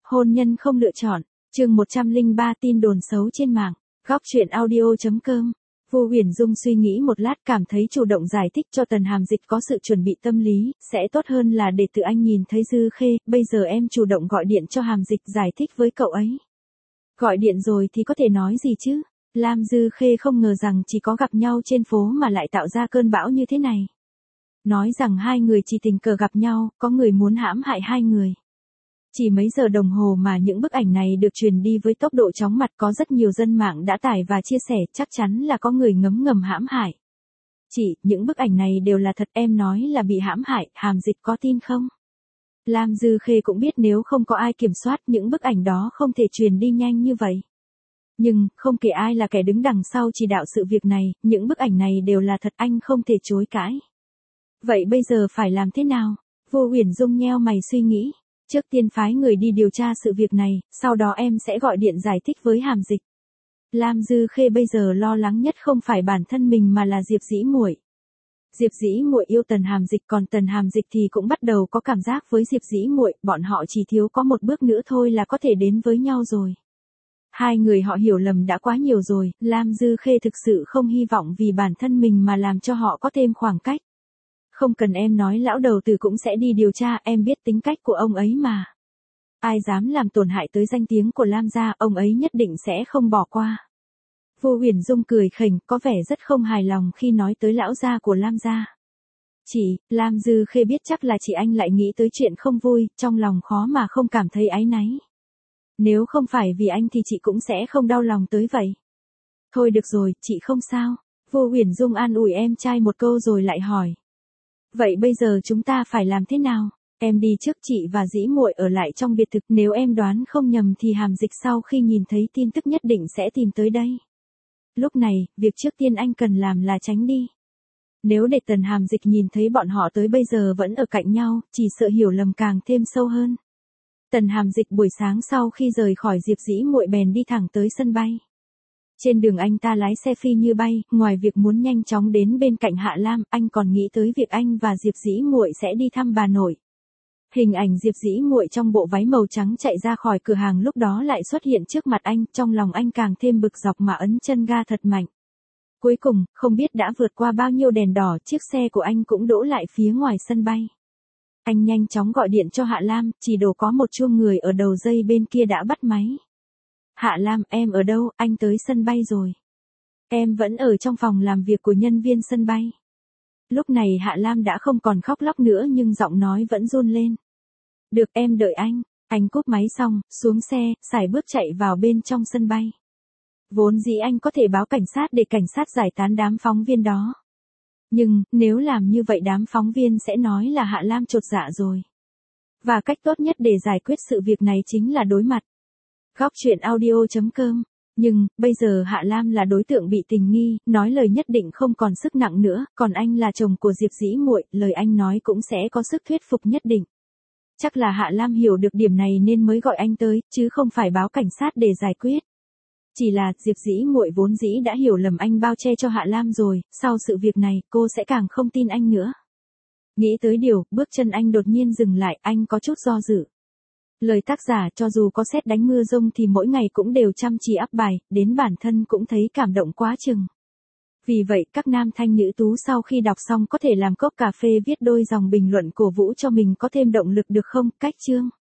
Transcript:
Hôn nhân không lựa chọn, chương 103 tin đồn xấu trên mạng, góc chuyện audio.com. Vu Huyền Dung suy nghĩ một lát cảm thấy chủ động giải thích cho Tần Hàm Dịch có sự chuẩn bị tâm lý, sẽ tốt hơn là để tự anh nhìn thấy Dư Khê, bây giờ em chủ động gọi điện cho Hàm Dịch giải thích với cậu ấy. Gọi điện rồi thì có thể nói gì chứ? Lam Dư Khê không ngờ rằng chỉ có gặp nhau trên phố mà lại tạo ra cơn bão như thế này. Nói rằng hai người chỉ tình cờ gặp nhau, có người muốn hãm hại hai người. Chỉ mấy giờ đồng hồ mà những bức ảnh này được truyền đi với tốc độ chóng mặt, có rất nhiều dân mạng đã tải và chia sẻ, chắc chắn là có người ngấm ngầm hãm hại. Chị, những bức ảnh này đều là thật, em nói là bị hãm hại, Hàm Dịch có tin không? Lam Dư Khê cũng biết nếu không có ai kiểm soát những bức ảnh đó không thể truyền đi nhanh như vậy. Nhưng, không kể ai là kẻ đứng đằng sau chỉ đạo sự việc này, những bức ảnh này đều là thật, anh không thể chối cãi. Vậy bây giờ phải làm thế nào? Vu Huyền Dung nheo mày suy nghĩ. Trước tiên phái người đi điều tra sự việc này, sau đó em sẽ gọi điện giải thích với Hàm Dịch. Lam Dư Khê bây giờ lo lắng nhất không phải bản thân mình mà là Diệp Dĩ Muội. Diệp Dĩ Muội yêu Tần Hàm Dịch, còn Tần Hàm Dịch thì cũng bắt đầu có cảm giác với Diệp Dĩ Muội, bọn họ chỉ thiếu có một bước nữa thôi là có thể đến với nhau rồi. Hai người họ hiểu lầm đã quá nhiều rồi, Lam Dư Khê thực sự không hy vọng vì bản thân mình mà làm cho họ có thêm khoảng cách. Không cần em nói, lão đầu tử cũng sẽ đi điều tra, em biết tính cách của ông ấy mà. Ai dám làm tổn hại tới danh tiếng của Lam gia, ông ấy nhất định sẽ không bỏ qua. Vu Huyền Dung cười khỉnh, có vẻ rất không hài lòng khi nói tới lão gia của Lam gia. Chị, Lam Dư Khê biết chắc là chị anh lại nghĩ tới chuyện không vui, trong lòng khó mà không cảm thấy áy náy. Nếu không phải vì anh thì chị cũng sẽ không đau lòng tới vậy. Thôi được rồi, chị không sao. Vu Huyền Dung an ủi em trai một câu rồi lại hỏi. Vậy bây giờ chúng ta phải làm thế nào? Em đi trước, chị và Dĩ Muội ở lại trong biệt thự, nếu em đoán không nhầm thì Hàm Dịch sau khi nhìn thấy tin tức nhất định sẽ tìm tới đây. Lúc này, việc trước tiên anh cần làm là tránh đi. Nếu để Tần Hàm Dịch nhìn thấy bọn họ tới bây giờ vẫn ở cạnh nhau, chỉ sợ hiểu lầm càng thêm sâu hơn. Tần Hàm Dịch buổi sáng sau khi rời khỏi Diệp Dĩ Muội bèn đi thẳng tới sân bay. Trên đường anh ta lái xe phi như bay, ngoài việc muốn nhanh chóng đến bên cạnh Hạ Lam, anh còn nghĩ tới việc anh và Diệp Dĩ Muội sẽ đi thăm bà nội. Hình ảnh Diệp Dĩ Muội trong bộ váy màu trắng chạy ra khỏi cửa hàng lúc đó lại xuất hiện trước mặt anh, trong lòng anh càng thêm bực dọc mà ấn chân ga thật mạnh. Cuối cùng, không biết đã vượt qua bao nhiêu đèn đỏ, chiếc xe của anh cũng đỗ lại phía ngoài sân bay. Anh nhanh chóng gọi điện cho Hạ Lam, chỉ đổ có một chuông người ở đầu dây bên kia đã bắt máy. Hạ Lam, em ở đâu? Anh tới sân bay rồi. Em vẫn ở trong phòng làm việc của nhân viên sân bay. Lúc này Hạ Lam đã không còn khóc lóc nữa nhưng giọng nói vẫn run lên. Được, em đợi anh. Anh cúp máy xong, xuống xe, sải bước chạy vào bên trong sân bay. Vốn dĩ anh có thể báo cảnh sát để cảnh sát giải tán đám phóng viên đó. Nhưng, nếu làm như vậy đám phóng viên sẽ nói là Hạ Lam chột dạ rồi. Và cách tốt nhất để giải quyết sự việc này chính là đối mặt. Góc chuyện audio.com. Nhưng, bây giờ Hạ Lam là đối tượng bị tình nghi, nói lời nhất định không còn sức nặng nữa, còn anh là chồng của Diệp Dĩ Muội, lời anh nói cũng sẽ có sức thuyết phục nhất định. Chắc là Hạ Lam hiểu được điểm này nên mới gọi anh tới, chứ không phải báo cảnh sát để giải quyết. Chỉ là, Diệp Dĩ Muội vốn dĩ đã hiểu lầm anh bao che cho Hạ Lam rồi, sau sự việc này, cô sẽ càng không tin anh nữa. Nghĩ tới điều, bước chân anh đột nhiên dừng lại, anh có chút do dự. Lời tác giả, cho dù có sét đánh mưa rông thì mỗi ngày cũng đều chăm chỉ up bài, đến bản thân cũng thấy cảm động quá chừng. Vì vậy, các nam thanh nữ tú sau khi đọc xong có thể làm cốc cà phê viết đôi dòng bình luận cổ vũ cho mình có thêm động lực được không? Cách chương.